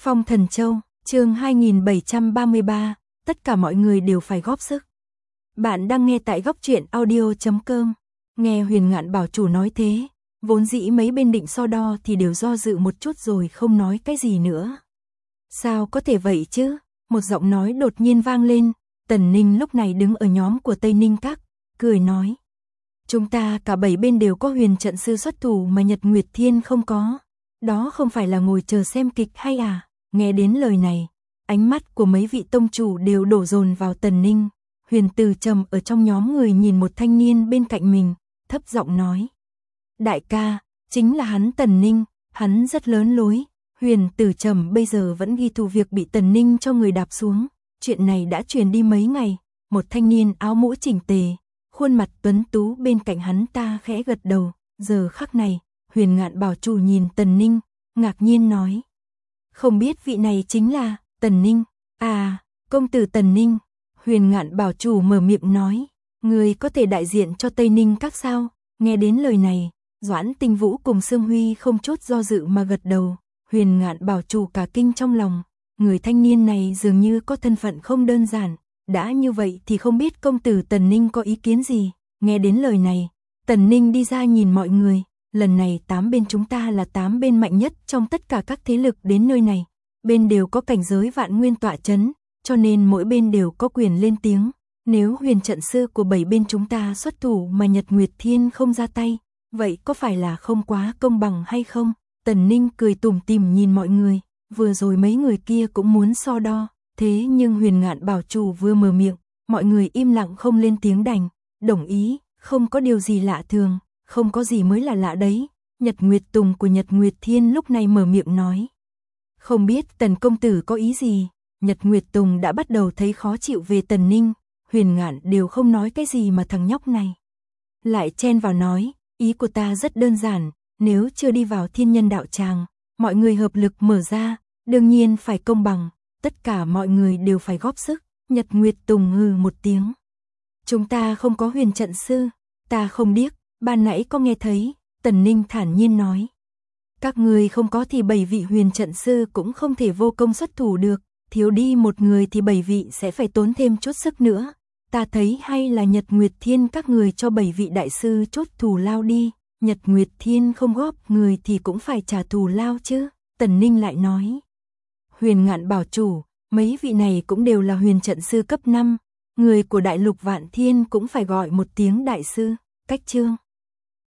Phong Thần Châu, chương 2733, tất cả mọi người đều phải góp sức. Bạn đang nghe tại góc truyện audio.com. Nghe Huyền Ngạn bảo chủ nói thế, vốn dĩ mấy bên định so đo thì đều do dự một chút rồi không nói cái gì nữa. Sao có thể vậy chứ? Một giọng nói đột nhiên vang lên, Tần Ninh lúc này đứng ở nhóm của Tây Ninh Các, cười nói. Chúng ta cả 7 bên đều có huyền trận sư xuất thủ mà Nhật Nguyệt Thiên không có. Đó không phải là ngồi chờ xem kịch hay à? Nghe đến lời này, ánh mắt của mấy vị tông chủ đều đổ dồn vào Tần Ninh. Huyền Từ Trầm ở trong nhóm người nhìn một thanh niên bên cạnh mình, thấp giọng nói. Đại ca, chính là hắn Tần Ninh, hắn rất lớn lối. Huyền Từ Trầm bây giờ vẫn ghi thù việc bị Tần Ninh cho người đạp xuống. Chuyện này đã truyền đi mấy ngày, một thanh niên áo mũ chỉnh tề, khuôn mặt tuấn tú bên cạnh hắn ta khẽ gật đầu. Giờ khắc này, Huyền Ngạn bảo chủ nhìn Tần Ninh, ngạc nhiên nói. Không biết vị này chính là Tần Ninh. À, công tử Tần Ninh. Huyền Ngạn bảo chủ mở miệng nói. Người có thể đại diện cho Tây Ninh Các sao? Nghe đến lời này, Doãn Tinh Vũ cùng Sương Huy không chút do dự mà gật đầu. Huyền Ngạn bảo chủ cả kinh trong lòng. Người thanh niên này dường như có thân phận không đơn giản. Đã như vậy thì không biết công tử Tần Ninh có ý kiến gì? Nghe đến lời này, Tần Ninh đi ra nhìn mọi người. Lần này 8 bên chúng ta là 8 bên mạnh nhất trong tất cả các thế lực đến nơi này. Bên đều có cảnh giới vạn nguyên tọa chấn, cho nên mỗi bên đều có quyền lên tiếng. Nếu huyền trận sư của 7 bên chúng ta xuất thủ mà Nhật Nguyệt Thiên không ra tay, vậy có phải là không quá công bằng hay không? Tần Ninh cười tủm tỉm nhìn mọi người, vừa rồi mấy người kia cũng muốn so đo, thế nhưng Huyền Ngạn bảo chủ vừa mở miệng, mọi người im lặng không lên tiếng đành, đồng ý, không có điều gì lạ thường. Không có gì mới là lạ đấy. Nhật Nguyệt Tùng của Nhật Nguyệt Thiên lúc này mở miệng nói. Không biết Tần công tử có ý gì. Nhật Nguyệt Tùng đã bắt đầu thấy khó chịu về Tần Ninh. Huyền Ngạn đều không nói cái gì mà thằng nhóc này lại chen vào nói. Ý của ta rất đơn giản. Nếu chưa đi vào thiên nhân đạo tràng, mọi người hợp lực mở ra, đương nhiên phải công bằng. Tất cả mọi người đều phải góp sức. Nhật Nguyệt Tùng hừ một tiếng. Chúng ta không có huyền trận sư. Ta không điếc. Ban nãy có nghe thấy, Tần Ninh thản nhiên nói. Các người không có thì 7 vị huyền trận sư cũng không thể vô công xuất thủ được, thiếu đi một người thì 7 vị sẽ phải tốn thêm chút sức nữa. Ta thấy hay là Nhật Nguyệt Thiên các người cho 7 vị đại sư chốt thù lao đi, Nhật Nguyệt Thiên không góp người thì cũng phải trả thù lao chứ, Tần Ninh lại nói. Huyền Ngạn bảo chủ, mấy vị này cũng đều là huyền trận sư cấp 5, người của đại lục Vạn Thiên cũng phải gọi một tiếng đại sư, cách chương.